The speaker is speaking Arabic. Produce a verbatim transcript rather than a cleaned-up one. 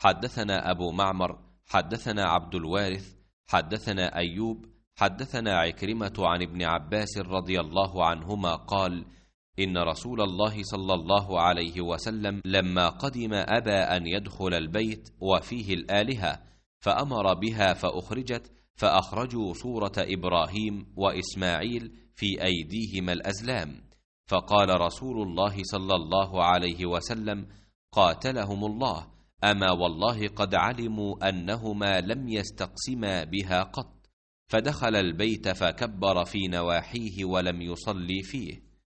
حدثنا أبو معمر حدثنا عبد الوارث حدثنا أيوب حدثنا عكرمة عن ابن عباس رضي الله عنهما قال: إن رسول الله صلى الله عليه وسلم لما قدم أبى أن يدخل البيت وفيه الآلهة، فأمر بها فأخرجت، فأخرجوا صورة إبراهيم وإسماعيل في أيديهما الأزلام، فقال رسول الله صلى الله عليه وسلم: قاتلهم الله، أما والله قد علموا أنهما لم يستقسما بها قط. فدخل البيت فكبر في نواحيه ولم يصلي فيه.